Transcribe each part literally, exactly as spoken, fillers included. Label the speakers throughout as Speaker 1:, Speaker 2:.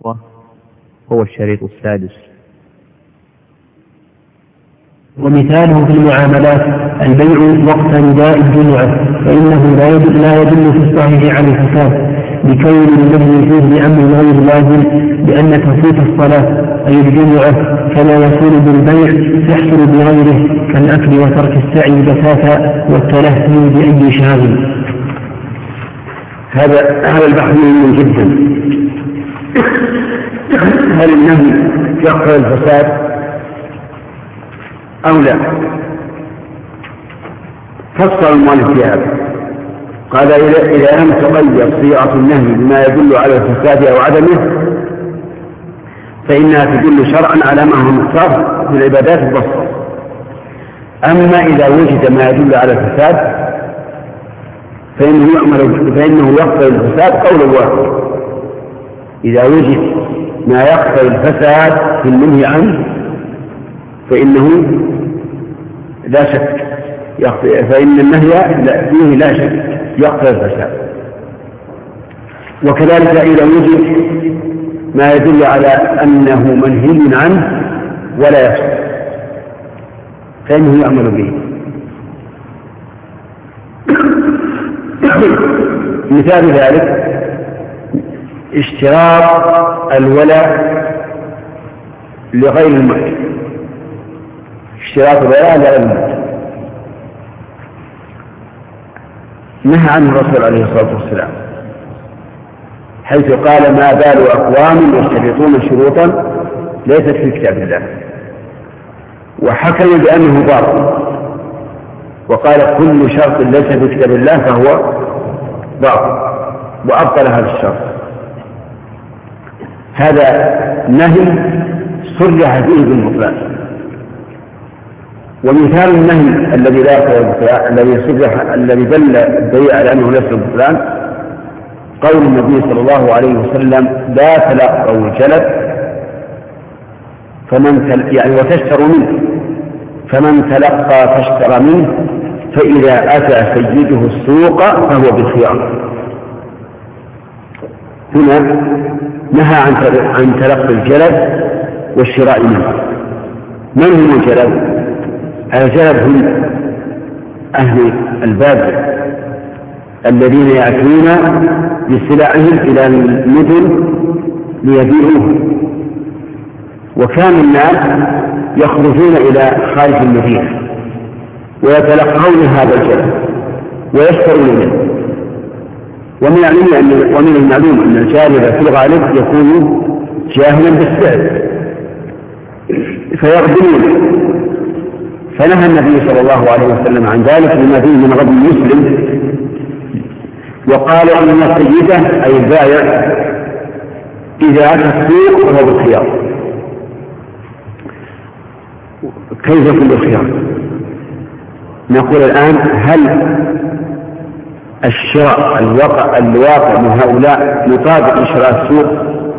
Speaker 1: هو الشريط السادس.
Speaker 2: ومثاله في المعاملات البيع وقت نداء الجمعة، فإنه لا يدل في الصحيح عن الفساد بكون الذي فيه لأمر غير لازم، بأن تفوت الصلاة أي الجمعة كما يصير بالبيع يحصل بغيره كالأكل وترك السعي بتاتا والتلهي بأي شاغل.
Speaker 3: هذا هذا البحث مهم جدا. هل النهي يقتضي الفساد أو لا؟ فصل المؤلف في هذا، قال إذا لم تقيد صيغة النهي بما يدل على الفساد أو عدمه فإنها تدل شرعا على ما هو مختار في العبادات البسيطة. أما إذا وجد ما يدل على الفساد فإنه يعمل فإنه يقتضي الفساد قول واحد. إذا وجد ما يقتضي الفساد في المنهي عنه فإنه لا شك فإن النهي فيه لا شك يقتضي الفساد. وكذلك إذا وجد ما يدل على أنه منهي عنه ولا يفسد فإنه يعمل به. مثال ذلك اشتراط الولاء لغير المحرم، اشتراط الولاء لغير المحرم نهى عنه الرسول عليه الصلاة والسلام، حيث قال ما بال أقوام يشترطون شروطا ليست في كتاب الله، وحكم بأنه باطل وقال كل شرط ليس في كتاب الله فهو باطل وأبطل هذا الشرط. هذا نهي صرح فيه بالبطلان. ومثال النهي الذي لا يقتضي الذي صرح الذي دل الدليل على أنه ليس بالبطلان قول النبي صلى الله عليه وسلم لا تلقوا الجلد فمن تل... يعني وتشتروا منه فمن تلقى فاشترى منه فإذا أتى سيده السوق فهو بالخيار. هنا نهى عن عن تلقي الجلد والشراء منه. من هم الجلد؟ الجلد هم أهل الباب الذين يأتون بسلعهم إلى المدن ليبيعوها، وكان الناس يخرجون إلى خارج المدينة ويتلقون هذا الجلد ويشترون منه. ومن ومن المعلوم أن الجالب في الغالب يكون جاهلا بالسعر فيغبنون، فنهى النبي صلى الله عليه وسلم عن ذلك لما فيه من غبن المسلم، وقال أن السيدة أي البائع إذا أتى السوق فهو بالخيار. كيف يكون بالخيار؟ نقول الآن هل الشراء الواقع الواقع من هؤلاء مطابق لشراء السوق؟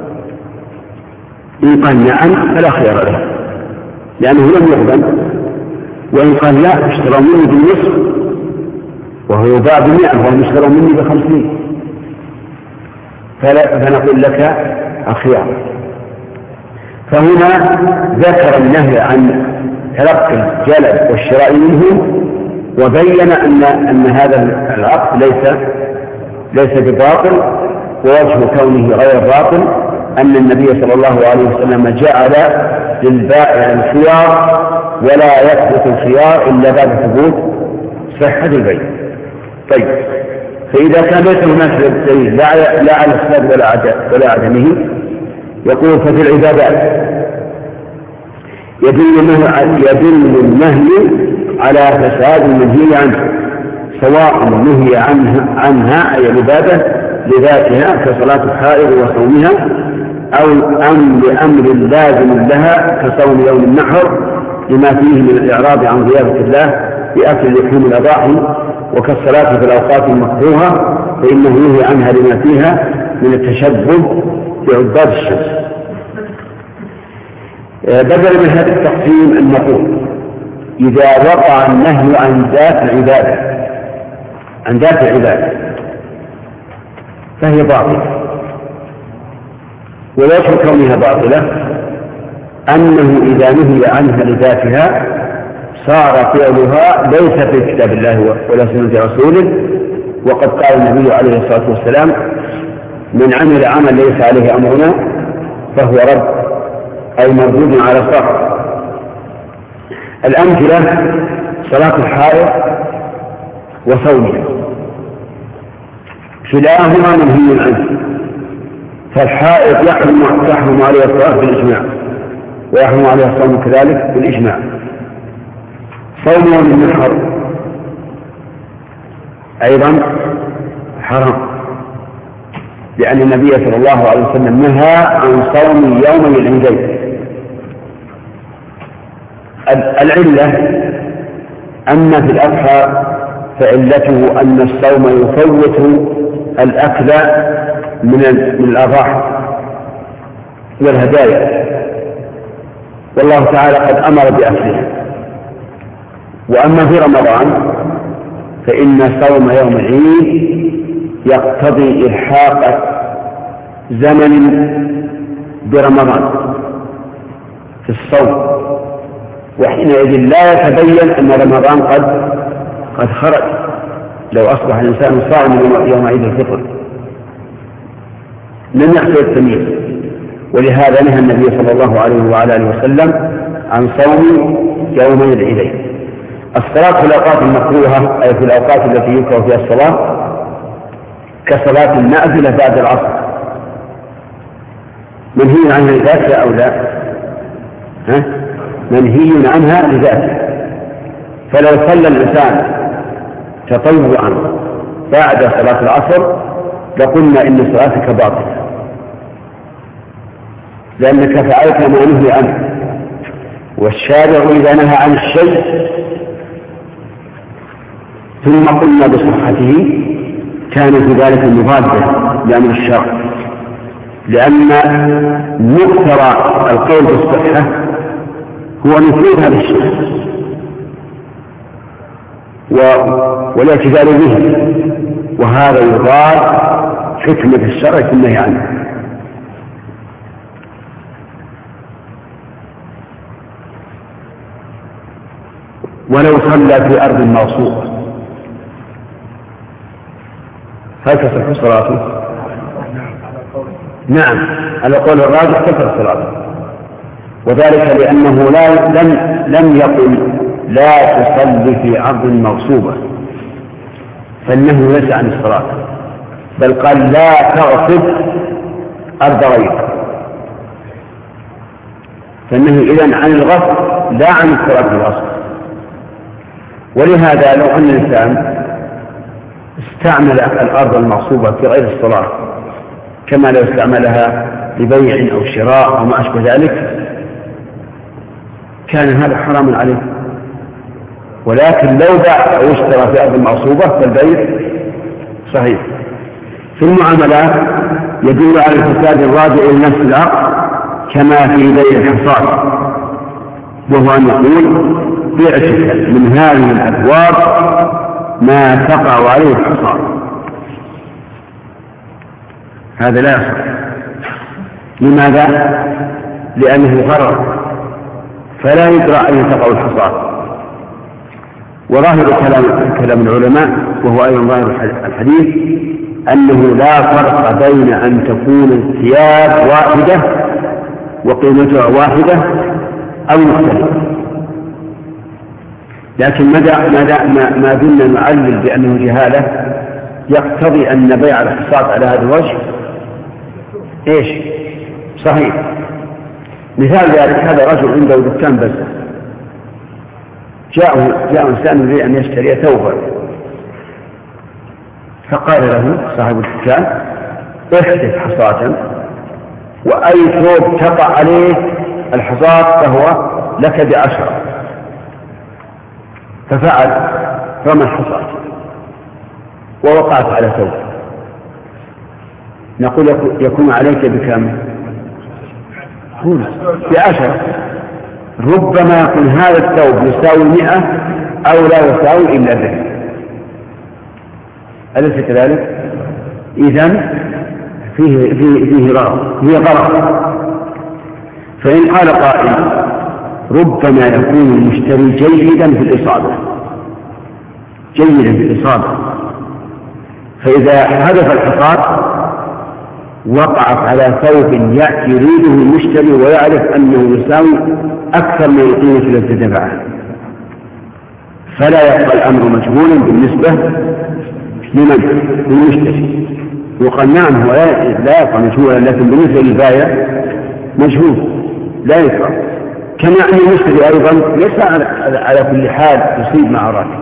Speaker 3: إن قال نعم فلا خيار له لأنه لم يغبن، وإن قال لا اشتروا مني بالنصف وهو يباع بمئة وهم اشتروا مني بخمسين فنقول لك الخيار. فهنا ذكر النهي عن تلقي الجلد والشراء منهم وبين أن أن هذا العقد ليس ليس بباطل، ووجه كونه غير باطل أن النبي صلى الله عليه وسلم جعل للبائع الخيار ولا يثبت الخيار إلا بعد ثبوت صحة البيع. طيب، فإذا كان ليس هناك دليل لا على الفساد ولا عدمه يقول ففي العبادات يدل النهي على فساد المنهي عنه، سواء نهي عنها, عنها أي العبادة لذاتها كصلاة الحائض وصومها، أو أم لأمر لازم لها كصوم يوم النحر لما فيه من الإعراض عن ضيافة الله بأكل لحوم الأضاحي، وكالصلاة في الأوقات المكروهة فإنه ينهي عنها لما فيها من التشبه بعباد الشمس. بدل من هذا التقسيم أن نقول إذا وقع النهي عن ذات العبادة عن ذات العبادة فهي باطلة، ووجه كونها باطلة أنه إذا نهي عنها لذاتها صار فعلها ليس في كتاب الله ولا سنة رسوله، وقد قال النبي عليه الصلاة والسلام: من عمل عمل ليس عليه أمرنا فهو رد أي مردود على الصرف. الأمثلة: صلاة الحائض وصومها، كلاهما منهي عنه، فالحائض يحرم يحرم عليها الصلاة بالإجماع، ويحرم عليها الصوم كذلك بالإجماع. صوم يوم النحر أيضا حرام، لأن النبي صلى الله عليه وسلم نهى عن صوم يومي العيدين. العلة: أما في الأضحى فعلته أن الصوم يفوت الأكل من الأضاحي والهدايا، والله تعالى قد أمر بأكلها. وأما في رمضان فإن صوم يوم العيد يقتضي إلحاق زمن برمضان في الصوم، وحينئذ لا يتبين أن رمضان قد قد خرج لو أصبح الإنسان صائما يوم عيد الفطر، لم يحصل التمييز. ولهذا نهى النبي صلى الله عليه وعلى آله وسلم عن صوم يومي العيدين. الصلاة في الأوقات المكروهة أي في الأوقات التي يكره فيها الصلاة كصلاة النافلة بعد العصر منهي عنها لذاتها أو لا؟ ها؟ منهي عنها لذاتها. فلو صلى الإنسان تطوعا بعد صلاة العصر لقلنا إن صلاتك باطلة، لأنك فعلت ما نهي عنه. والشارع إذا نهى عن الشيء ثم قلنا بصحته كان في ذلك مضادا لأمر الشرع، لأن مقتضى القول بالصحة هو نفوذ هذا الشيء والاعتدال به، وهذا يضاد حكمة الشرع في النهي عنه. ولو صلى في أرض موصوفة هل تصح صلاته؟ نعم، على قول الراجح تصح صلاته، وذلك لأنه لا لم لم يقل لا تصلي في أرض موصوبة، فإنه ليس عن الصلاة، بل قال لا تغصب أرض غيرك، فإنه إذن عن الغصب لا عن الصلاة بالغصب. ولهذا لو أن الإنسان استعمل الأرض المغصوبة في غير الصلاة كما لو استعملها لبيع أو شراء أو ما أشبه ذلك كان هذا حراما عليه. ولكن لو باع أو اشترى في أرض المغصوبة فالبيع صحيح. في المعاملات يدل على الفساد الراجع إلى نفس العقد كما في بيع الحصاد، وهو أن يقول بعتك من هذه الأبواب ما تقع عليه الحصاد، هذا لا يصح. لماذا؟ لأنه غرر فلا يدرى أن تقع الحصاد. وظاهر كلام كلام العلماء وهو أيضا ظاهر الحديث أنه لا فرق بين أن تكون الثياب واحدة وقيمتها واحدة أو مختلفة، لكن ما دون نعلل بأنه جهالة يقتضي أن بيع الحصاد على هذا الوجه إيش؟ صحيح. مثال ذلك هذا رجل عنده دكان بس، جاءه جاء إنسان يريد أن يشتري ثوبا، فقال له صاحب الدكان احذف حصاة وأي ثوب تقع عليه الحصاة فهو لك بعشرة، ففعل رمى الحصاة ووقعت على ثوب، نقول يكون عليك بكم؟ بعشرة. ربما يكون هذا الثوب يساوي مئة أو لا يساوي إلا به، أليس كذلك؟ إذن فيه, فيه, فيه غرض فيه غرض. فإن قال قائل ربما يكون المشتري جيدا في الإصابة جيدا في الإصابة فإذا هدف الحصاد وقعت على ثوب يريده المشتري ويعرف أنه يساوي أكثر من القيمة التي دفعها، فلا يبقى الأمر مجهولا بالنسبة لمن؟ للمشتري. وقال نعم هو لا يبقى مجهولا، لكن بالنسبة للبائع مجهول لا يبقى. كما أن المشتري أيضا ليس على كل حال يصيب مع راكب.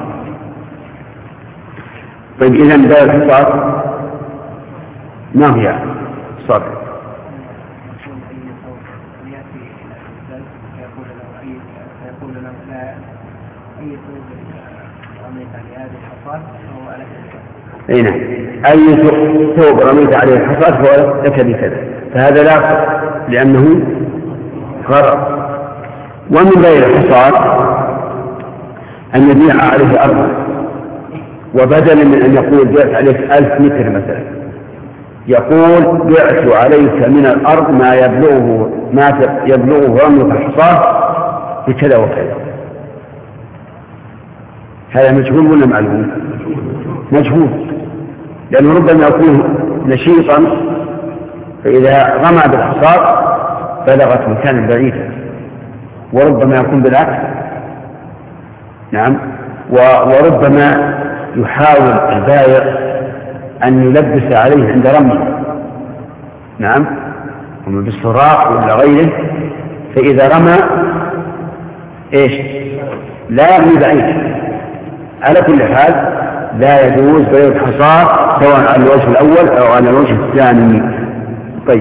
Speaker 3: طيب إذن بائع الحصاد ما هي صادق؟ اي نعم، اي ثوب رميت عليه الحصاد فهو لك بكذا، فهذا لا يصح لانه غرض. ومن غير الحصاد ان يبيع عليه ارضا، وبدلا من ان يقول بعت عليك الف متر مثلا يقول بعت عليك من الارض ما يبلغه ما يبلغه رمي الحصاد بكذا وكذا. هذا مجهول ولا معلوم؟ مجهول، لأنه ربما يكون نشيطا فإذا رمى بالحصاد بلغت مكانا بعيدا، وربما يكون بالعكس. نعم، وربما يحاول البائع أن يلبس عليه عند رمي، نعم، ومن بالصراخ ولا غيره، فإذا رمى إيش لا يرمي بعيد. على كل حال لا يجوز بيع الحصاد سواء على الوجه الأول أو على الوجه الثاني. طيب،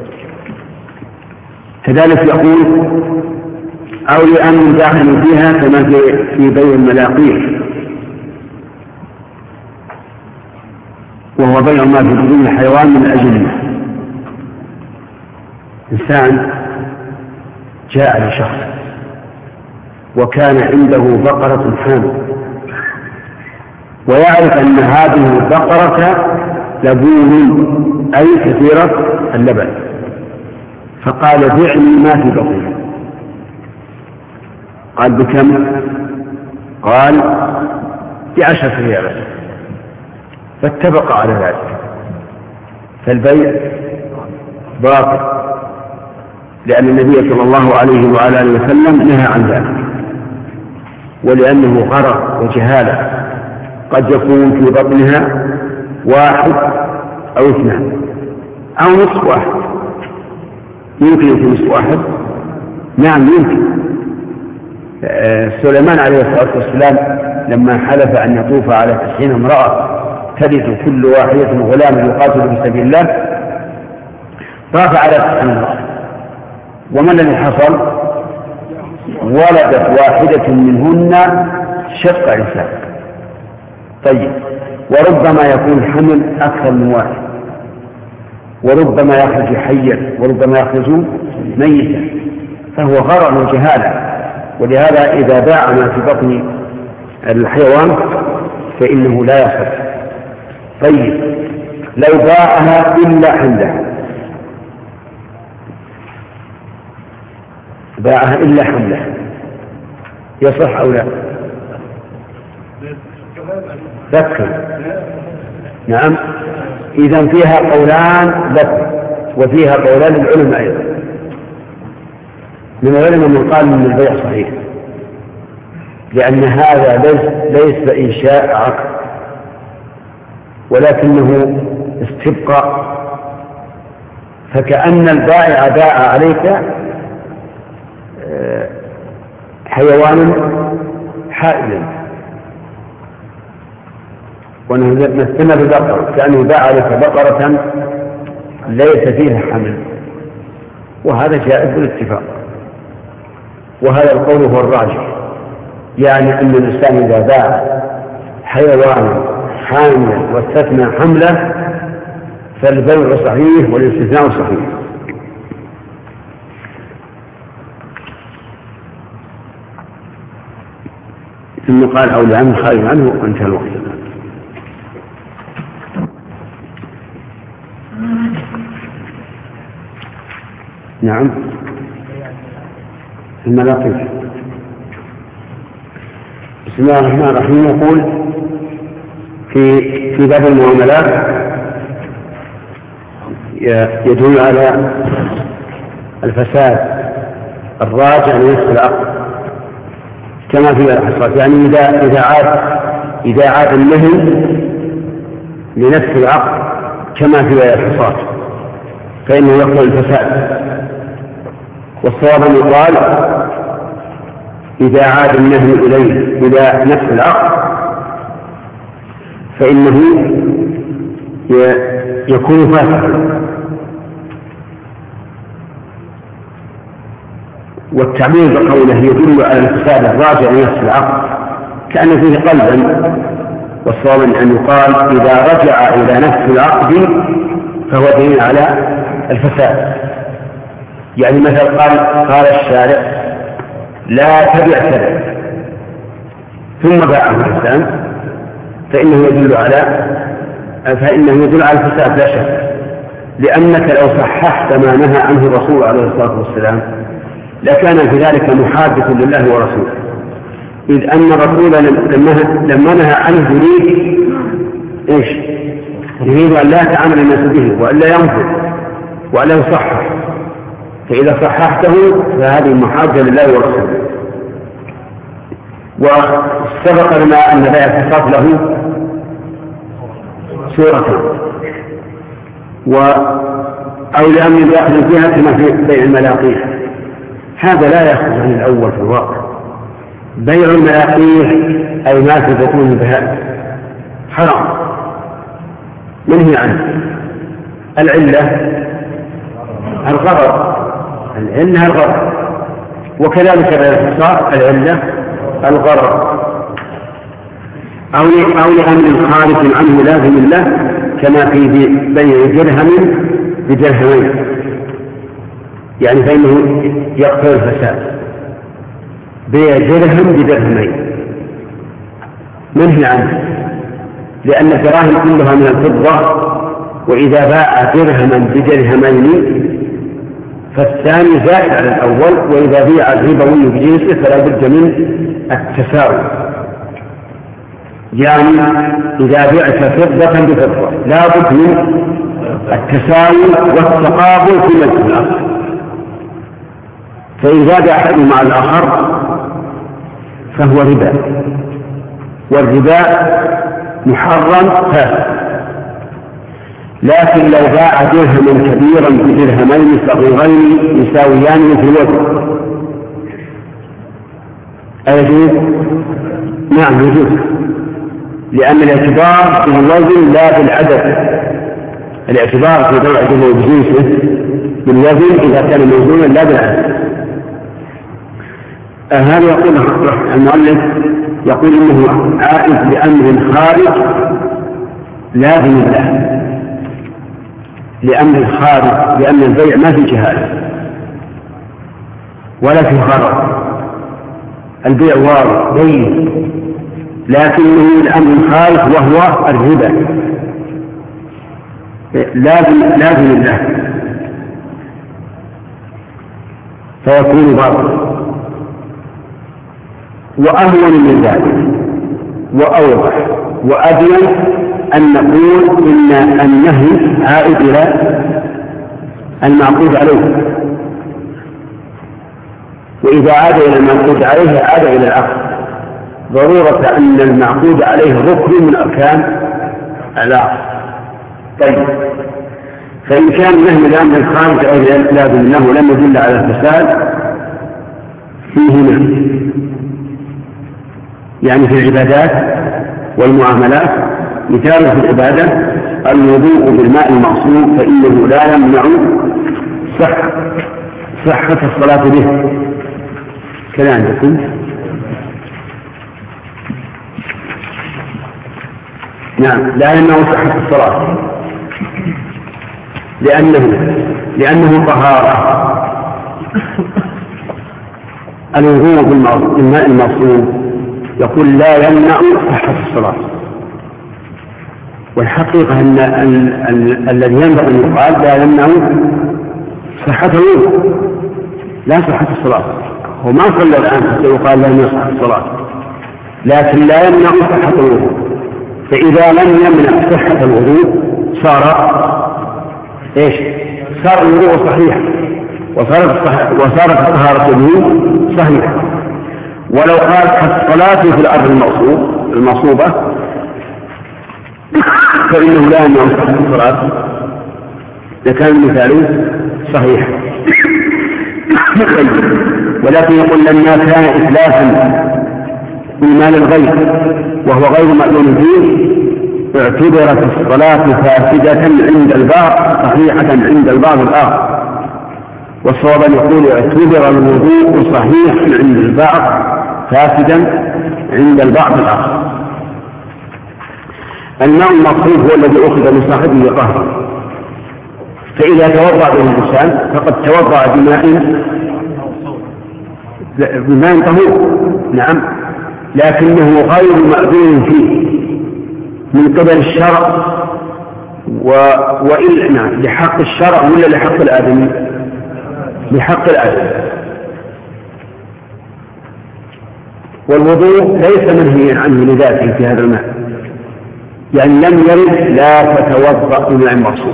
Speaker 3: كذلك يقول أو لأمن داخل فيها كما في بيع الملاقيح، وهو بيع ما في بدون الحيوان من أجله. إنسان جاء لشخص وكان عنده بقرة حامل، ويعرف أن هذه البقرة لبون أي كثيرة اللبن، فقال بعني ما في بطنها. قال بكم؟ قال بعشرة ريالات، فاتفق على ذلك، فالبيع باطل، لأن النبي صلى الله عليه وعلى آله وسلم نهى عن ذلك، ولأنه غرر وجهالة، قد يكون في بطنها واحد أو اثنان أو نصف واحد. يمكن يكون نصف واحد، نعم يمكن. سليمان عليه الصلاة والسلام لما حلف أن يطوف على تسعين امرأة تلد كل واحدة غلام يقاتل في سبيل الله، طاف على تسعين امرأة، وما الذي حصل؟ ولدت واحدة منهن شق إنسان. طيب، وربما يكون حمل أكثر من واحد، وربما يخرج حيا وربما يخرج ميتا، فهو غرر وجهالة. ولهذا إذا باع ما في بطن الحيوان فإنه لا يصح. طيب، لو باعها إلا حملها، باعها إلا حملها يصح أو لا؟ ذكر، نعم. إذن فيها قولان لك وفيها قولان للعلماء أيضا. من العلماء من قال من البيع صحيح، لأن هذا ليس, ليس إنشاء عقد ولكنه استبقاء، فكأن البائع باع عليك حيوانا حائلا، ونمثلنا ببقرة كأنه باع عليك بقرة ليس فيها حمل، وهذا جائز بالاتفاق، وهذا القول هو الراجح. يعني أن الإنسان إذا باع حيوانا حاملا واستثنى حمله فالبيع صحيح والاستثناء صحيح. ثم قال أو لعن خارج عنه وانتهى الوقت. نعم الملاقيح. بسم الله الرحمن الرحيم. يقول في في باب المعاملات يدل على الفساد الراجع لنفس العقد كما في الحصات، يعني إذا إذا عاد إذا عاد النهي لنفس العقد كما في الحصات فإنه يقتضي الفساد. والصواب أن يقال إذا عاد النهي إليه إلى نفس العقد فإنه يكون فاسدا. والتعبير بقوله يدل على الفساد الراجع لنفس العقد كأن فيه قلبا، والصواب أن يقال إذا رجع إلى نفس العقد فهو دليل على الفساد. يعني مثلا قال قال الشارع لا تبع كذا ثم باعه الإنسان فإنه يدل على فإنه يدل على الفساد لا شك، لأنك لو صححت ما نهى عنه الرسول عليه الصلاة والسلام لكان في ذلك محادث لله ورسوله، إذ أن الرسول لما نهى عنه يريد إيش؟ يريد أن لا يتعامل الناس به وأن لا ينفذ وأن لا يصحح، فإذا صححته فهذه محادثة لله ورسوله. وسبق لنا أن بيع الفساد له سورة و أو لأمر يأخذ فيها كما في بيع الملاقيح، هذا لا يأخذ عن الأول في الواقع. بيع الملاقيح أي ما تكون بها حرام منهي عنه. العلة الغرض، العلة الغرض، وكذلك الفساد العلة الغرض، أو أو لأمر خارج عنه لازم له كما في بيع درهم بدرهمين، يعني فإنه يقتضي الفساد. بيع درهم بدرهمين منهي عنه، لأن الدراهم كلها من الفضة، وإذا باع درهما بدرهمين فالثاني زائد على الأول، وإذا بيع الربوي بجنسه فلا بد من التساوي. يعني إذا بعت فضة بفضة لا بد من التساوي والتقابل في مجلس الأصل، فإن زاد أحد مع الآخر فهو ربا، والربا محرم فاسد. لكن لو باع درهما كبيرا بدرهمين صغيرين يساويان في الوزن أيجوز؟ نعم يجوز، لأن الاعتبار في الوزن لا بالعدد، الاعتبار في بيع درهم بجنسه بالوزن إذا كان موزونا لا بالعدد. هذا يقول المؤلف يقول إنه عائد لأمر خارج لازم له، لأمر خارج، لأن البيع ما في جهاز ولا في غرض، البيع واضح بين، لكنه الأمر خارج وهو الربا لازم لازم له فيكون باطلا. وأهون من ذلك وأوضح وأبين أن نقول إن النهي عائد إلى المعقود عليه، وإذا عاد إلى المعقود عليه عاد إلى العقد، ضرورة أن المعقود عليه ركن من أركان العقد. طيب، فإن كان النهي لأن الخارج أو لازم أنه لم يدل على الفساد فيهما، يعني في العبادات والمعاملات. مثال في العبادة الوضوء بالماء المعصوم فإنه لا يمنع صحة صحة الصلاة به. كلامكم نعم لا يمنع صحة الصلاة لأنه لأنه طهارة. الوضوء بالماء المعصوم يقول لا يمنع صحة الصلاة، والحقيقة أن الذي ينبغي أن يقال لا يمنع صحة الوضوء لا صحة الصلاة. هو ما صلى الآن حتى يقال له يصح الصلاة، لكن لا يمنع صحة الوضوء. فإذا لم يمنع صحة الوضوء صار إيش؟ صار الوضوء صحيح، وصارت وصارت الطهارة به صحيحة. ولو قال الصلاة في الأرض المغصوب المغصوبة فإنه لا يمنع صحة الصلاة لكان المثال صحيح. ولكن يقول لما كان إتلافا من مال الغير وهو غير مأذون به اعتبرت الصلاة فاسدة عند البعض صحيحة عند البعض الآخر. والصواب أن يقول اعتبر الوضوء صحيح عند البعض فاسدا عند البعض الآخر. الماء المطلوب هو الذي أخذ من صاحبه قهرا، فإذا توضأ به الإنسان فقد توضأ بماء بماء طهور، نعم، لكنه غير مأذون فيه من قبل الشرع و... وإلا نعم لحق الشرع ولا لحق الآدمي؟ لحق الآدمي. والوضوء ليس منهيا عنه لذاته في هذا الماء، يعني لم يرد لا تتوضأ بماء مخصوص.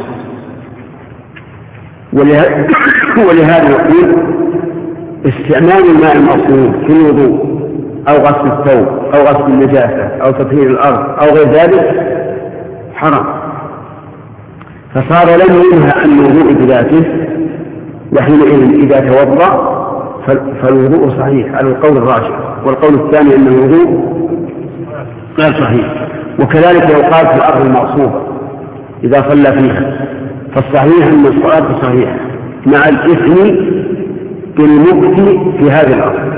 Speaker 3: ولهذا, ولهذا يقول استعمال الماء المصروف في الوضوء أو غسل الثوب أو غسل النجاسة أو تطهير الأرض أو غير ذلك حرام، فصار لم ينهى عن الوضوء بذاته، وحينئذ إذا توضأ فالوضوء صحيح على القول الراجح. والقول الثاني أن الوضوء غير صحيح. وكذلك يقال في الأرض المغصوبة إذا صلى فيها فالصحيح أن الصلاة صحيحة مع الإثم بالمبت في هذه الأرض.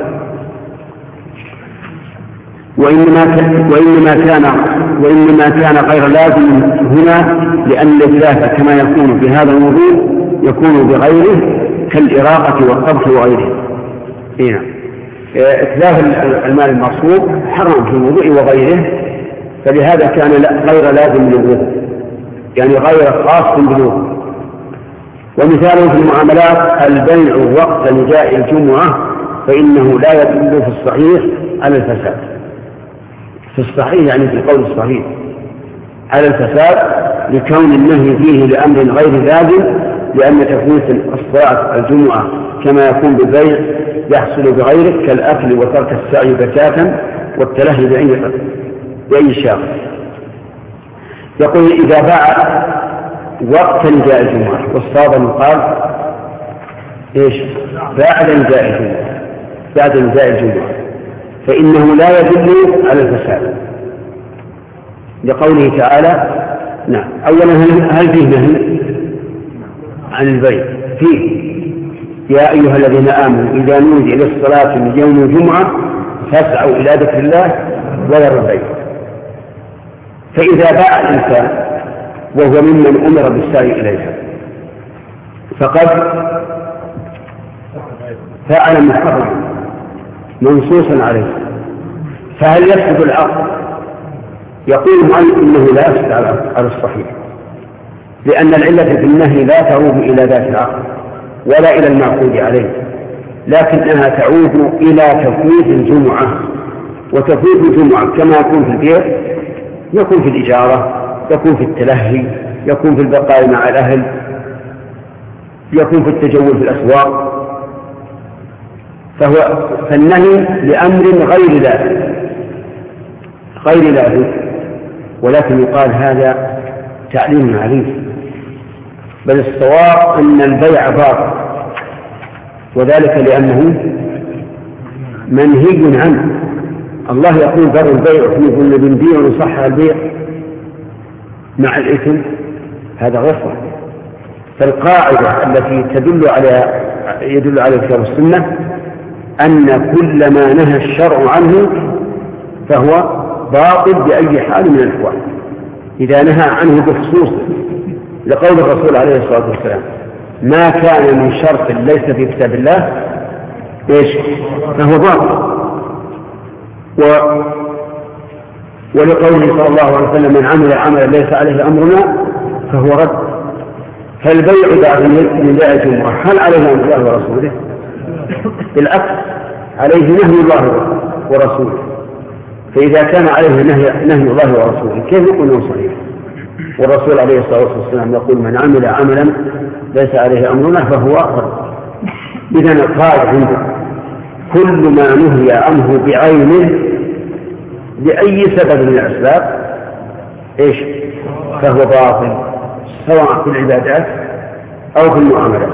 Speaker 3: وإنما كان وإنما كان وإنما كان غير لازم هنا، لأن الإتلاف كما يكون في هذا الوضوء يكون بغيره كالإراقة والطبخ وغيره. هنا إتلاف الماء المغصوب حرام في الوضوء وغيره، فلهذا كان غير لازم للوضوء، يعني غير خاص بالوضوء. ومثاله في المعاملات البيع وقت نداء الجمعة فإنه لا يدل في الصحيح على الفساد. في الصحيح يعني في القول الصحيح على الفساد لكون النهي فيه لأمر غير لازم، لأن تفويت الصلاة الجمعة كما يكون بالبيع يحصل بغيره كالأكل وترك السعي بتاتا والتلهي بأي بأي شاغل. يقول إذا باع وقت نداء الجمعة، والصواب يقال إيش؟ بعد نداء الجمعة بعد نداء الجمعة فإنه لا يدل على الفساد لقوله تعالى. نعم، أولا هل فيه نهي عن البيع؟ فيه يا أيها الذين آمنوا إذا نودي للصلاة من يوم الجمعة فاسعوا إلى ذكر الله وذروا البيع. فإذا باع الإنسان وهو ممن أمر بالسعي إليها فقد فعل محرما منصوصا عليه، فهل يفسد العقد؟ يقول المؤلف إنه لا يفسد على الصحيح، لأن العلة في النهي لا تعود إلى ذات العقد ولا إلى المعقود عليه، لكنها تعود إلى تفويت الجمعة. وتفويت الجمعة كما يكون في البيع يكون في الإجارة، يكون في التلهي، يكون في البقاء مع الأهل، يكون في التجول في الأسواق. فهو فالنهي لأمر غير لازم غير لازم ولكن يقال هذا تعليم عليم، بل الصواب أن البيع باطل، وذلك لأنه منهي عنه. الله يقول ذروا البيع فيه كل بنبيع وصح البيع مع الإثم، هذا غير صحيح. فالقاعدة التي تدل على يدل على الكتاب والسنة أن كل ما نهى الشرع عنه فهو باطل بأي حال من الأحوال إذا نهى عنه بخصوص، لقول الرسول عليه الصلاة والسلام ما كان من شرط ليس في كتاب الله إيش فهو باطل. و ولقوله صلى الله عليه وسلم من عمل عملا ليس عليه أمرنا فهو رد. فالبيع بعد نداء الجمعة هل عليه نهي الله ورسوله؟ بالعكس عليه نهي الله ورسوله. فإذا كان عليه نهي, نهي الله ورسوله كيف يكون هو صحيح؟ والرسول عليه الصلاة والسلام يقول من عمل عملا ليس عليه أمرنا فهو أخر. إذن القاعدة عنده كل ما نهي عنه بعينه لأي سبب من الأسباب إيش؟ فهو باطل، سواء في العبادات أو في المعاملات.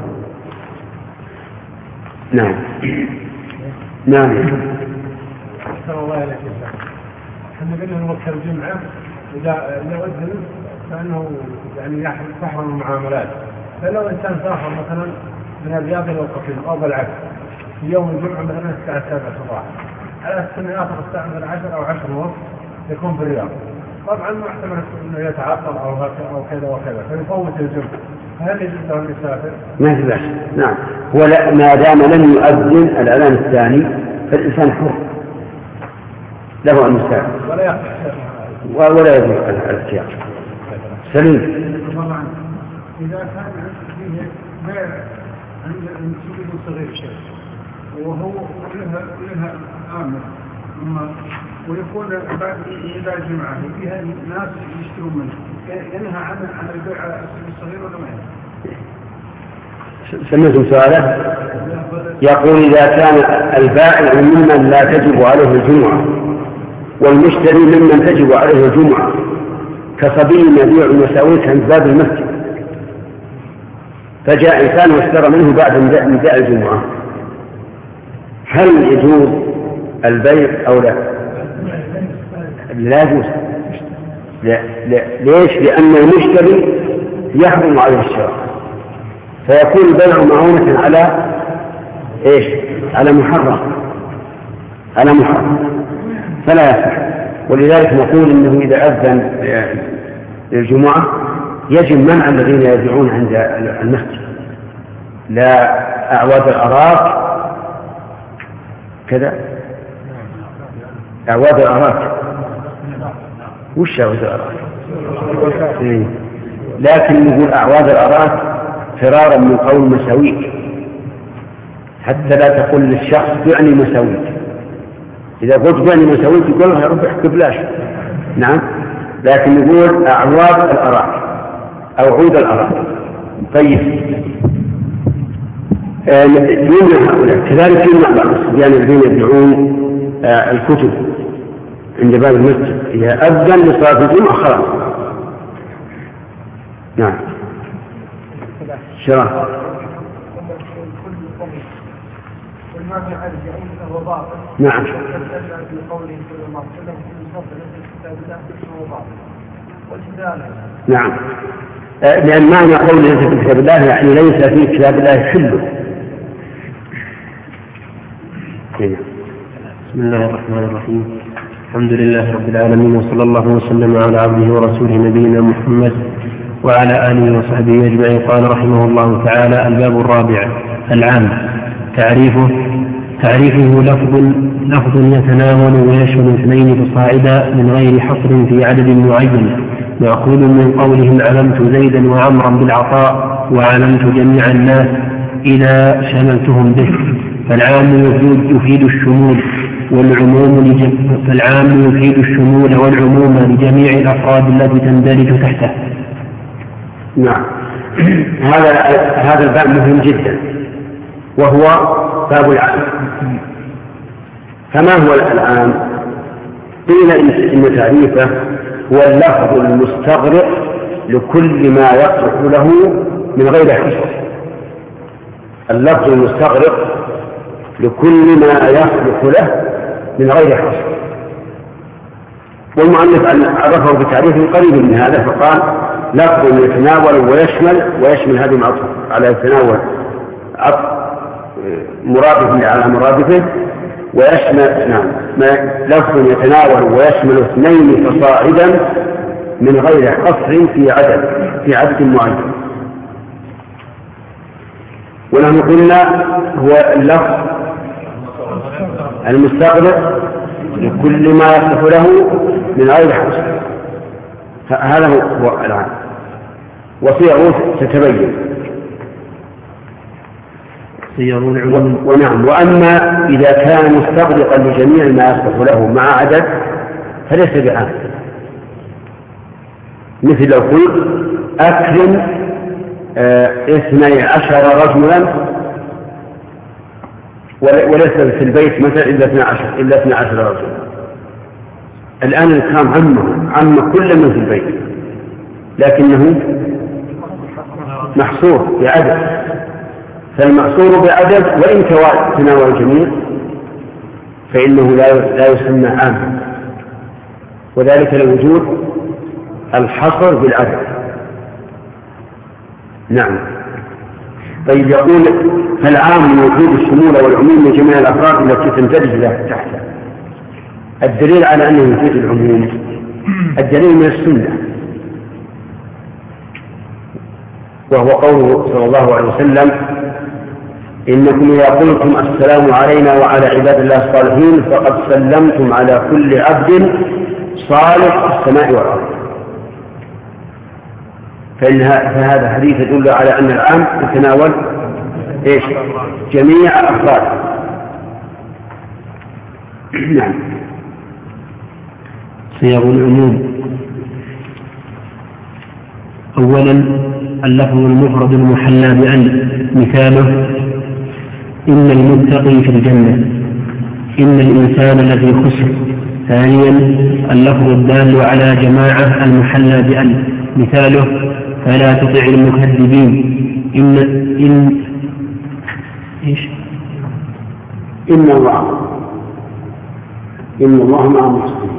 Speaker 3: نعم نعم.
Speaker 1: أحسن الله عليك. احنا قلنا وقت الجمعة إذا إذا أذن فإنه يعني تحرم المعاملات. فلو إنسان سافر مثلا من الرياض إلى القصيم أو بالعكس في يوم الجمعة مثلا الساعة سبعة صباحا على السنة آخر الساعة مثلا عشر أو عشر ونصف يكون في الرياض، طبعا ما احتمل انه يتعطل او او كذا وكذا فيفوت الجمعة، فهل يجوز له ان يسافر؟
Speaker 3: ما في بأس. نعم. ولا ما دام لم يؤذن الاذان الثاني فالانسان حر له ان يسافر
Speaker 1: ولا يقطع
Speaker 3: ولا يجوز الاختيار. سليم.
Speaker 1: طبعا اذا كان فيه بيع عند المسؤول الصغير شيء وهو لها لها امن ويكون بعد نداء الجمعة وفيها ناس يشترون منه ينهى عن عن البيع الصغير ولا ما ينهى؟
Speaker 3: سمعتم سؤاله؟ يقول إذا كان البائع ممن لا تجب عليه الجمعة والمشتري ممن تجب عليه الجمعة كصبي يبيع مساويك عند باب المسجد فجاء إنسان واشترى منه بعد نداء الجمعة هل يجوز البيع أو لا؟ لا يجوز. لا. لا. ليش؟ لأن المشتري يحرم عليه الشراء فيكون البيع معونة على إيش؟ على محرم على محرم فلا يصح. ولذلك نقول إنه إذا أذن للجمعة يجب منع الذين يبيعون عند المسجد لا أعواد الأراك كذا أعواد الأراك. وش أعواد الأراك؟ إيه. لكن نقول أعواد الأراك فرارا من قول مساويك حتى لا تقول للشخص بعني مساويك. إذا قلت بعني مساويك يقول له ربح قبلاش. نعم. لكن نقول أعواد الأراك أو عود الأراك. طيب يمنع هؤلاء كذلك يمنع بعض الصبيان الذين يبيعون آه الكتب عند باب المسجد إذا أذن لصلاة الجمعة خلاص. نعم. شرع. نعم. نعم. لأن معنى قول ليس في كتاب الله يعني ليس في كتاب الله حل.
Speaker 2: بسم الله الرحمن الرحيم. الحمد لله رب العالمين وصلى الله وسلم على عبده ورسوله نبينا محمد وعلى آله وصحبه أجمعين. قال رحمه الله تعالى: الباب الرابع العام. تعريفه تعريفه لفظ لفظ يتناول ويشمل اثنين فصاعدا من غير حصر في عدد معين، مأخوذ من قولهم علمت زيدا وعمرا بالعطاء وعلمت جميع الناس إذا شملتهم به. فالعام يفيد, يفيد الشمول والعموم لجم... فالعام يفيد الشمول والعموم لجميع الأفراد التي تندرج تحته.
Speaker 3: نعم. هذا هذا الباب مهم جدا وهو باب العام. فما هو العام؟ قيل إن تعريفه هو اللفظ المستغرق لكل ما يصلح له من غير حصر. اللفظ المستغرق لكل ما يصلح له من غير حصر. والمؤلف عرفه بتعريف قريب من هذا فقال لفظ يتناول ويشمل ويشمل هذه معطوف على يتناول عطف مرادف على مرادفه ويشمل. نعم. لفظ يتناول ويشمل اثنين فصاعدا من غير حصر في عدد في عدد معين. ونحن قلنا هو اللفظ المستغرق لكل ما يصلح له من غير حصر. هذا هو العام. وصيغه تتبين. ونعم. وأما إذا كان مستغرقا لجميع ما يصلح له مع عدد فليس بعام، مثل لو قلت أكرم اثني عشر رجلا وليس في البيت مثلا إلا اثني عشر إلا اثني عشر رجلا. الآن الإكرام عمه عم كل من في البيت، لكنه محصور بعدد، فالمحصور بعدد وإن تناول الجميع فإنه لا يسمى عاما، وذلك لوجود الحصر بالعدد. نعم. طيب يقول فالعام وجود الشمول والعموم من جميع الأفراد التي تندرج تحته. الدليل على أنه يفيد العموم الدليل من السنة، وهو قوله صلى الله عليه وسلم إنكم إذا قلتم السلام علينا وعلى عباد الله الصالحين فقد سلمتم على كل عبد صالح في السماء والأرض. فهذا حديث يدل على أن العام يتناول إيش؟ جميع أفراد. نعم.
Speaker 2: صيغ العموم. أولا اللفظ المفرد المحلى بأن، مثاله إن المتقي في الجنة، إن الإنسان لفي خسر. ثانيا اللفظ الدال على جماعة المحلى بأن، مثاله فلا تطع المكذبين، إن إن إيش؟
Speaker 3: إن الله إن الله مع المحسنين.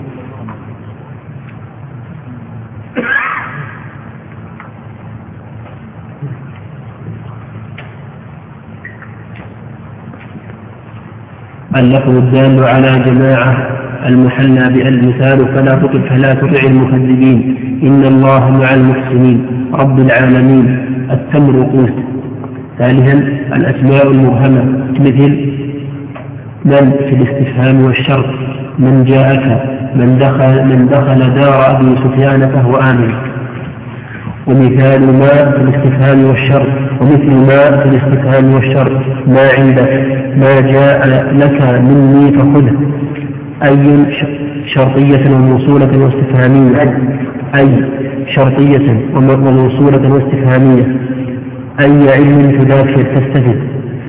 Speaker 2: اللفظ الدال على جماعة المحلى بالمثال فلا تطع فلا تطع المكذبين، إن الله مع المحسنين، رب العالمين، التمر قوت. ثالثا الأسماء المبهمة، مثل من في الاستفهام والشرط، من جاءك، من دخل من دخل دار أبي سفيان فهو آمن. ومثال ما في الاستفهام والشرط، ومثل ما في الاستفهام والشرط ما عندك، ما جاء لك مني فخذه. أي شرطية وموصولة واستفهامية، أي شرطية وموصولة واستفهامية. أي علم تذاكر تستفد،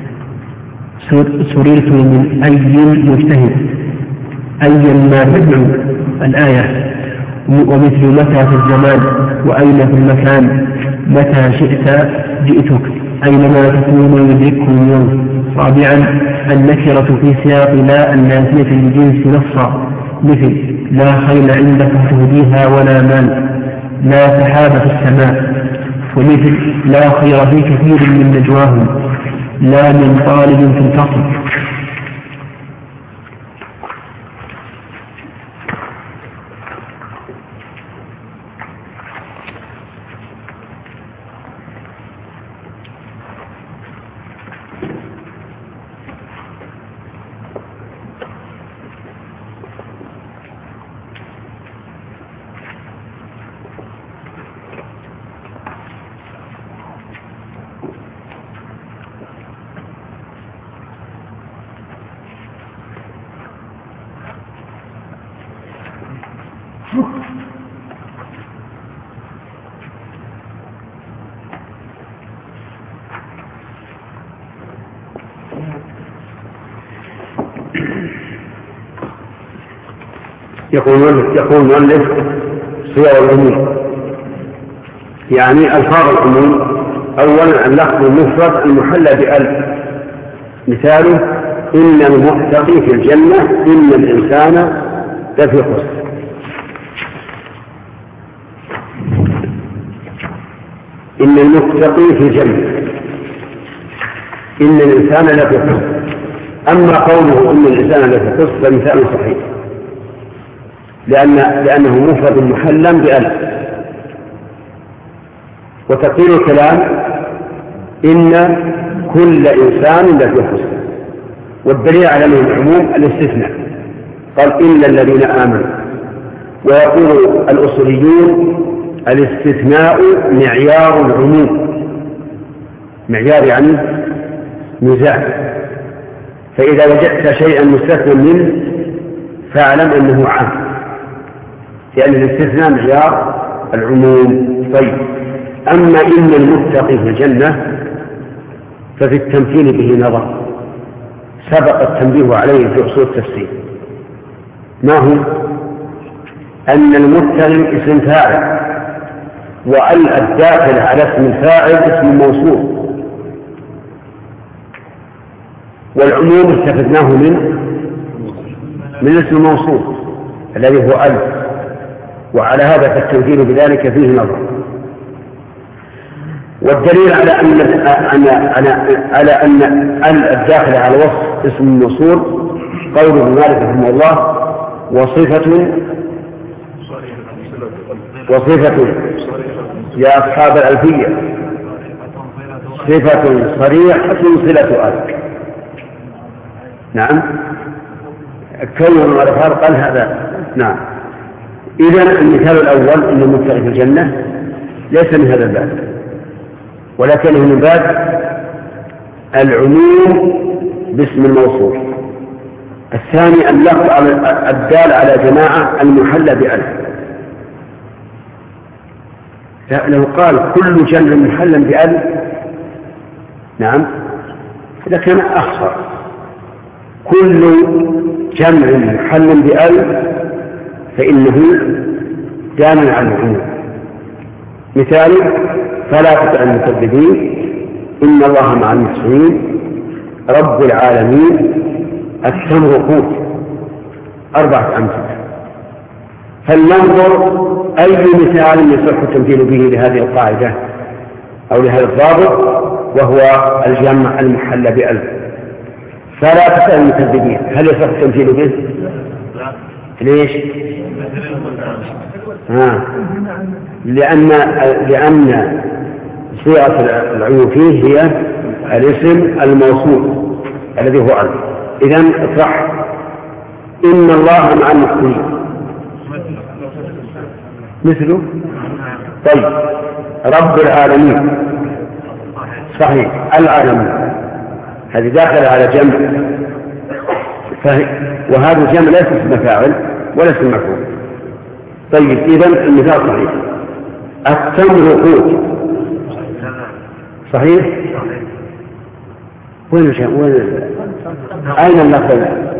Speaker 2: سررت من أي مجتهد، أي ما تدعو الآية. ومثل متى في الزمان، وأين في المكان، متى شئت جئتك، أينما تكون يدرككم اليوم. رابعا النكرة في سياق لا النافية للجنس نصا، مثل لا خيل عندك تهديها ولا مال، لا سحاب في السماء. ومثل لا خير في كثير من نجواهم، لا من طالب في الفصل.
Speaker 3: يقول يقول المؤلف صيغ العموم، يعني ألفاظ العموم. أولا اللفظ المفرد المحلى بألف، مثاله إن المتقي في الجنة، إن الإنسان لفي خسر. إن المتقي في الجنة، إن الإنسان لفي خسر. أما قوله إن الإنسان لفي خسر فمثال صحيح، لأن لأنه مفرد محلى بألف. وتقدير الكلام إن كل إنسان لفي خسر، والدليل على أنه العموم الاستثناء، قال إلا الذين آمنوا. ويقول الأصوليون الاستثناء معيار العموم، معيار يعني ميزان، فإذا وجدت شيئا مستثنى منه فاعلم أنه عام، لأن الاستثناء معيار العموم. طيب، أما إن المتقي في الجنة ففي التمثيل به نظر، سبق التنبيه عليه في أصول التفسير. ما هو؟ أن المتقي اسم فاعل، وأل الداخل على اسم الفاعل اسم موصول، والعموم استفدناه من من اسم الموصول الذي هو ال، وعلى هذا فالتمثيل بذلك فيه نظر. والدليل على أن على على أن ال الداخل على وصف اسم الموصول قول ابن مالك رحمه الله: وصفة وصفة يا أصحاب الألفية صفة صريحة صلة ألف. نعم، كون الأظهار قال هذا. نعم، إذن المثال الأول أن المتقي في الجنة ليس من هذا الباب، ولكنه من باب العموم باسم الموصول. الثاني اللفظ الدال على جماعة المحلى بألف، لو قال كل جمع محلا بألف نعم لكان أخصر. كل جمع محلا بألف فإنه دال على العموم. مثال: فلا تطع المكذبين، إن الله مع المحسنين، رب العالمين، التمر قوت. أربعة أمثلة. فلننظر أي مثال يصح التمثيل به لهذه القاعدة أو لهذا الضابط، وهو الجمع المحل بألف. فلا تطع المكذبين، هل يصح التمثيل به؟ ليش؟ آه. لأن لأن صيغة العموم فيه هي الاسم الموصول الذي هو ألف. إذن اطرح: إن الله مع المحسنين مثله. طيب، رب العالمين صحيح، العالمين هذه داخل على جمع، وهذا الجمع ليس اسم فاعل ولا اسم مفعول. طيب، إذن المثال صحيح. التمر قوت صحيح. وين وين أين اللفظ؟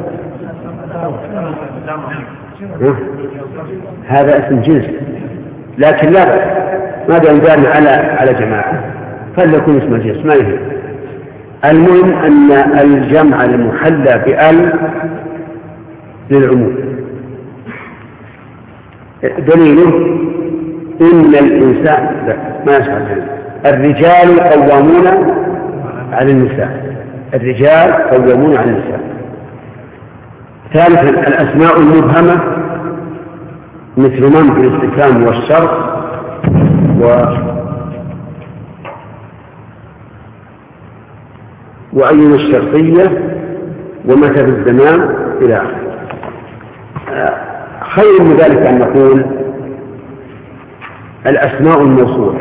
Speaker 3: هذا اسم جنس، لكن لا بأس ما دام دال على على جماعة فليكون اسم الجنس ما يهم. المهم أن الجمع المحلى بأل للعموم. دليله: إن الإنسان ما يشعر الرجال قوامون على النساء، الرجال قوامون على النساء. ثالثا الأسماء المبهمة مثل من في الاستفهام والشرط و وأين الشرطية ومتى في الزمان إلى آخره. خير من ذلك أن نقول الأسماء الموصولة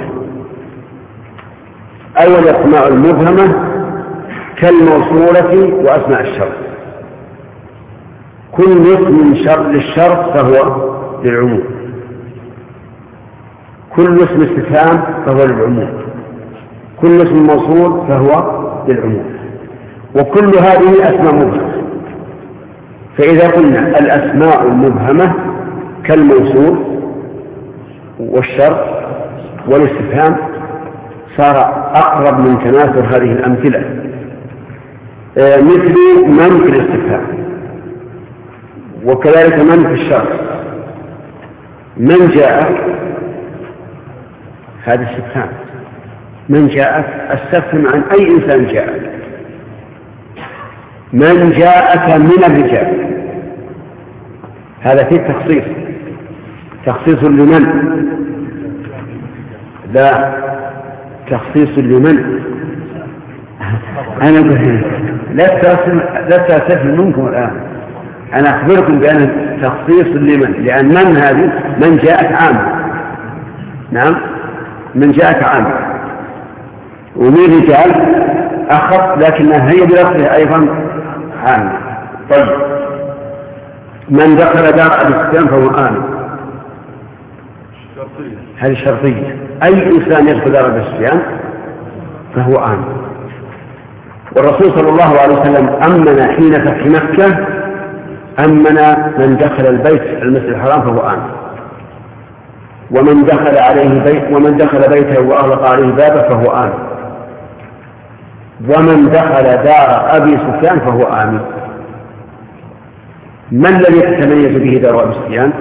Speaker 3: أو الأسماء المبهمة كالموصولة وأسماء الشرط. كل اسم شرط للشرط فهو للعموم، كل اسم استفهام فهو للعموم، كل اسم موصول فهو للعموم، وكل هذه أسماء مبهمة. فإذا قلنا الأسماء المبهمة كالموصول والشرط والاستفهام صار أقرب من تناثر هذه الأمثلة. آه مثل من في الاستفهام، وكذلك من في الشرط. من جاء هذا استفهام، من جاءك استفهم عن أي إنسان جاءك. من جاءك من الرجال هذا فيه تخصيص، تخصيص لمن؟ لا، تخصيص لمن؟ أنا لا تستفهم منكم الآن، أنا أخبركم بأن تخصيص لمن، لأن من هذه من جاءت عامة، نعم من جاءك عام، ومن رجال أخف لكنها هي بلفظها أيضا عام. طيب من دخل دار أبي سفيان فهو آمن، هذه شرطية، أي إنسان يدخل دار أبي سفيان فهو آمن. والرسول صلى الله عليه وسلم أمن حين فتح مكة، أمن من دخل البيت المسجد الحرام فهو آمن، ومن دخل عليه بيت ومن دخل بيته وأغلق عليه بابه فهو آمن، ومن دخل دار أبي سفيان فهو آمن. ما الذي تتميز به دار أبي سفيان؟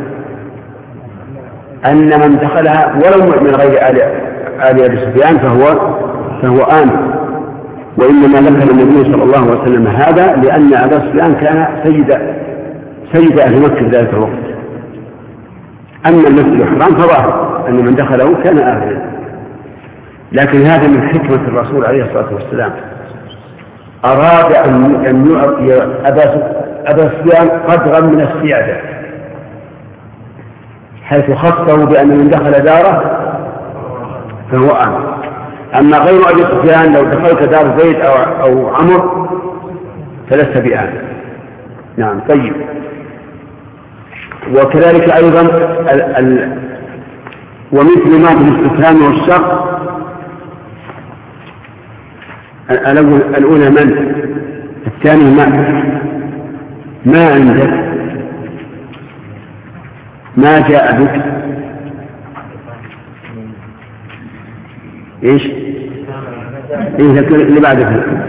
Speaker 3: أن من دخلها ولو من غير آل أبي سفيان فهو فهو آمن. وإنما ذكر النبي صلى الله عليه وسلم هذا لأن أبا سفيان كان سيد سيد أهل مكة في ذلك الوقت. أما المسجد الحرام فظاهر أن من دخله كان آمنا، لكن هذا من حكمة الرسول عليه الصلاة والسلام، أراد أن يعطي أبا سفيان قدرا من السعادة، حيث خصه بأن من دخل داره فهو آمن. أما غير أبي سفيان لو دخلت دار زيد أو, أو عمر فلست بآمن. نعم. طيب وكذلك أيضا ال ال ومثل ما بالاستفهام والشرط الأولى من، الثاني ما ما عندك، ما جاء بك، ايش ايه اللي بعدك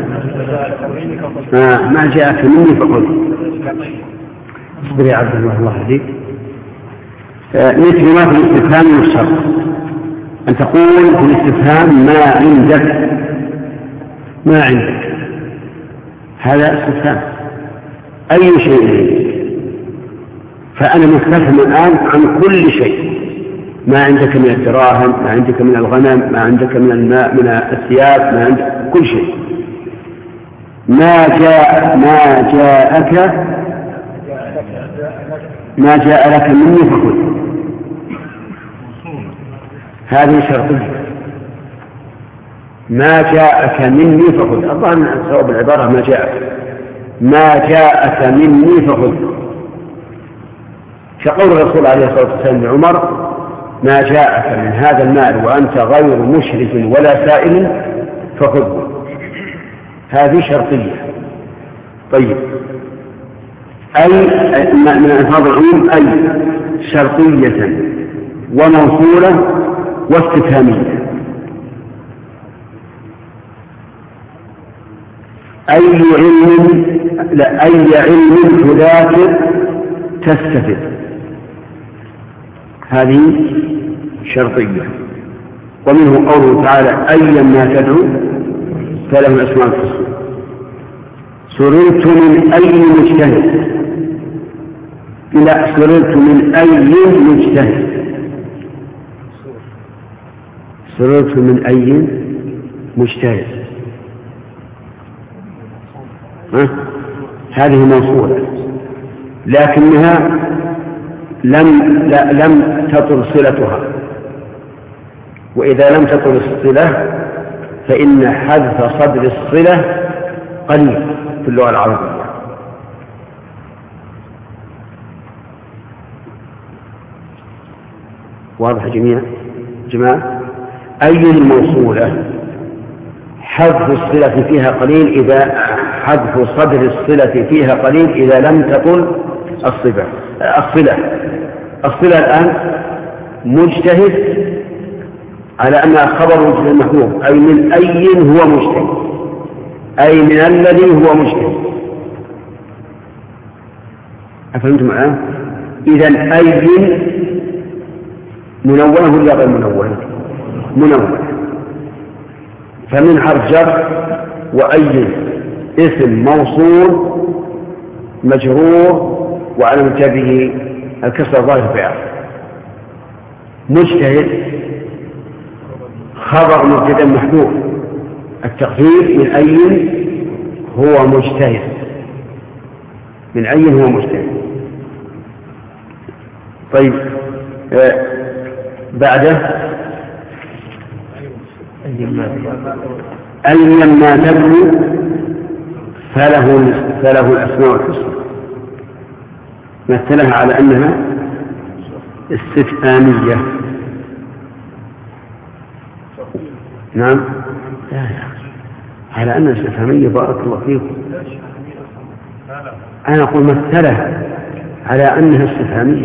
Speaker 3: آه ما جاءك مني فقل. اصبر يا عبد الله الله يهديك. آه مثل ما في الاستفهام والشرط، ان تقول في الاستفهام ما عندك، ما عندك، هذا استفهام اي شيء، فانا مستفهم الان عن كل شيء، ما عندك من الدراهم، ما عندك من الغنم، ما عندك من الماء، من الثياب، ما عندك كل شيء. ما جاء ما جاءك ما جاء لك مني فخذ، هذه شرطية. ما جاءك مني فخذ، الظاهر صواب العبارة ما جاءك، ما جاءك مني فخذ، كقول الرسول عليه الصلاة والسلام لعمر ما جاءك من هذا المال وأنت غير مشرف ولا سائل فخذه، هذه شرطية. طيب أي من ألفاظ العموم أي شرطية وموصولة واستفهامية. أي علم لا أي علم تذاكر تستفد، هذه شرطية. ومنه قوله تعالى أيا ما تدعو فله الأسماء الحسنى. سررت من أي مجتهد، لا سررت من أي مجتهد، سررت من أي مجتهد، ها؟ هذه موصولة لكنها لم لا لم تطل صلتها، وإذا لم تطل الصلة فإن حذف صدر الصلة قليل في اللغة العربية. واضح جميعا جماعة؟ أي الموصولة حذف الصلة فيها قليل إذا حذف صدر الصلة فيها قليل إذا لم تطل الصلة. الصلة الصلة الآن مجتهد على أنها خبر مجتهد محذوف، أي من أي هو مجتهد، أي من الذي هو مجتهد. أفهمتم الآن؟ إذن أي منونة ولا غير منونة؟ منونة. فمن حرف جر، وأي اسم موصول مجرور وعلى متابعه الكسر الظاهر في آخر. مجتهد خبر مبتدا محذوف، التقدير من أي هو مجتهد، من أي هو مجتهد. طيب آه بعده أيما تبلو فله فله الأسماء الحسنى، مثلها على أنها استفهامية. نعم، لا لا، على أنها استفهامية. بارك الله فيكم. أنا أقول مثلها على أنها استفهامية.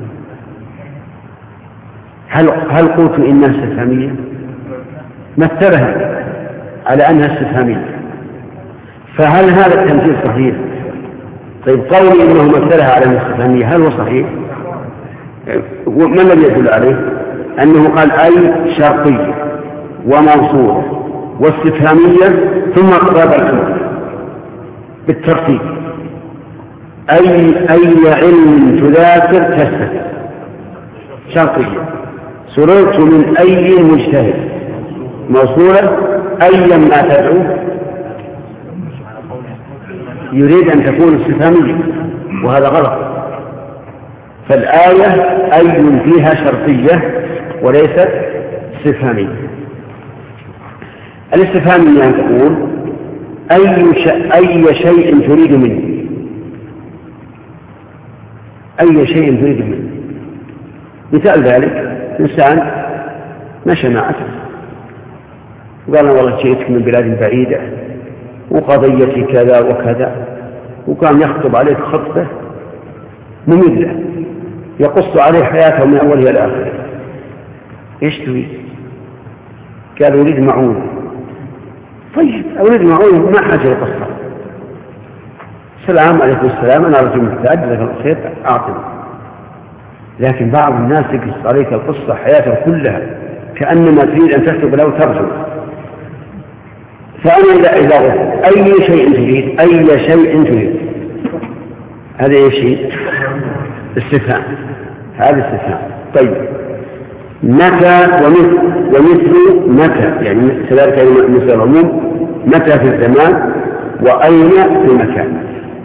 Speaker 3: هل هل قلت إنها استفهامية؟ مثلها على أنها استفهامية، فهل هذا التمثيل صحيح؟ طيب قولي إنه مثلها على أنها استفهامية هل هو صحيح؟ ما الذي يدل عليه؟ أنه قال أي شرطية وموصولة واستفهامية ثم قرب الأمر بالترتيب. أي أي علم تذاكر تستفيد شرطية. سررت من أي مجتهد موصولة أيا ما تدعو، يريد أن تكون استفهامية وهذا غلط. فالآية أي فيها شرطية وليست استفهامية. الاستفهامية تقول أي, ش... أي شيء تريد منه، أي شيء تريد منه. مثال ذلك إنسان مشى معك وقال والله جئتك من بلاد بعيدة وقضيتي كذا وكذا، وكان يخطب عليك خطبة مملة يقص عليه حياته من أولها إلى آخره. إيش تريد؟ قال أريد معونة. طيب أريد معونة، ما حاجة لقصة. السلام عليكم السلام، أنا رجل محتاج لك الخير أعطني. لكن بعض الناس يقص عليك القصة حياته كلها كأنما تريد أن تكتب له ترجمة. فأنا إذا إذا قلت أي شيء تريد، أي شيء تريد، هذا أي شيء استفهام، هذا استفهام. طيب متى ومثل ومثل متى، يعني كذلك مثل العموم، متى في الزمان وأين في المكان.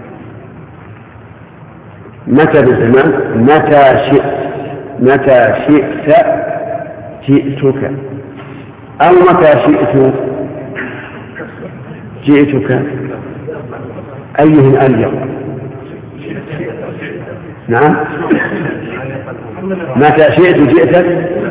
Speaker 3: متى في الزمان متى شئت، متى شئت جئتك، أو متى شئت جئتك، أيهم أليق؟ نعم، متى شئت جئتك،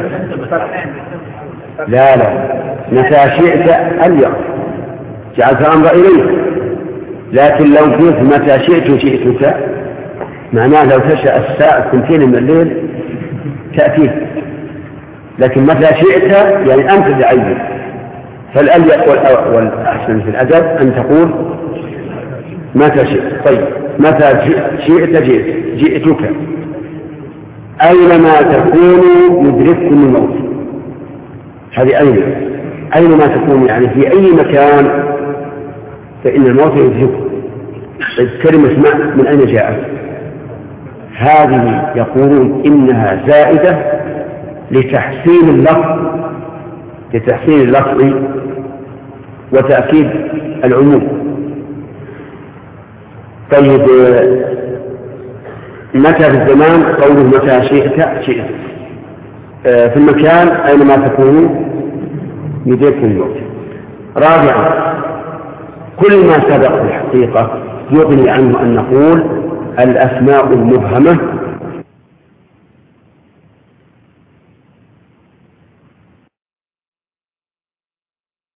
Speaker 3: لا لا، متى شئت أليق، جعلت الأمر إليك. لكن لو قلت متى شئت جئتك معناه لو تشاء الساعة اثنتين من الليل تأتيه، لكن متى شئت يعني أنت تعين. فالأليق والأحسن في الأدب أن تقول متى شئت. طيب متى شئت جئت جئتك، أينما تكونوا يدرككم الموت. هذه أين أينما تكونوا يعني في أي مكان فإن الموت يدرككم. كلمة ما من أين جاءت؟ هذه يقولون إنها زائدة لتحسين اللفظ، لتحسين اللفظ وتأكيد العموم. طيب متى في الزمان قوله متى شئت شئت، في المكان أينما تكونوا يدرككم الموت. رابعا كل ما سبق في الحقيقة يغني عنه أن نقول الأسماء المبهمة